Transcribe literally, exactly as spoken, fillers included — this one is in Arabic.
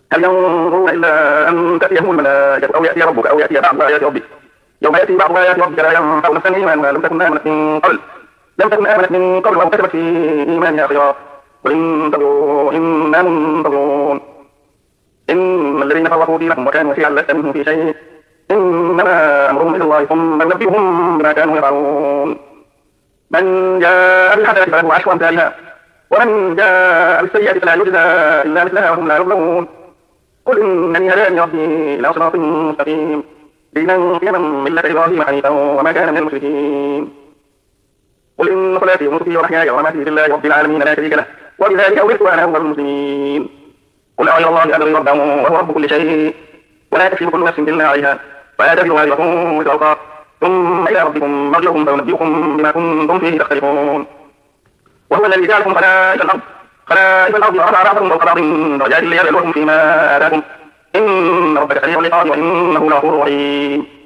هل ينظرون إلا أن تأتيهم الملائكة أو يأتي ربك أو يأتي بعض آيات ربك. يوم يأتي بعض آيات ربك لا ينفع نفسا إيمانها لم تكن آمنت من قبل لم تكن آمنت من قبل أو كتبت في إيمانها خيرا قل انتظروا إنا منتظرون. إن الذين فرقوا دينهم وكانوا شيعا لست منهم في شيء إنما أمرهم إلى الله ثم ينبئهم بما كانوا يفعلون. من جاء بالحسنة فله عشر أمثالها ومن جاء بالسيئة فلا يجزى إلا مثلها وهم لا يظلمون. قل إنني هداني ربي إلى صراط مستقيم دينا قيما ملة إبراهيم حنيفا وما كان من المشركين. قل إن صلاتي ونسكي ومحياي ومماتي لله رب العالمين لا شريك له وبذلك أمرت وأنا أول المسلمين. قل أغير الله أبغي ربا وهو رب كل شيء ولا تكسب كل نفس إلا عليها ولا تزر وازرة وزر أخرى ثم إلى ربكم مرجعكم فينبئكم بما كنتم فيه تختلفون. وهو الذي جعلكم خلائف الأرض خلائف الأرض ورفع بعضكم فوق بعض درجات ليبلوكم فيما آتاكم إن ربك سريع العقاب وإنه لغفور رحيم.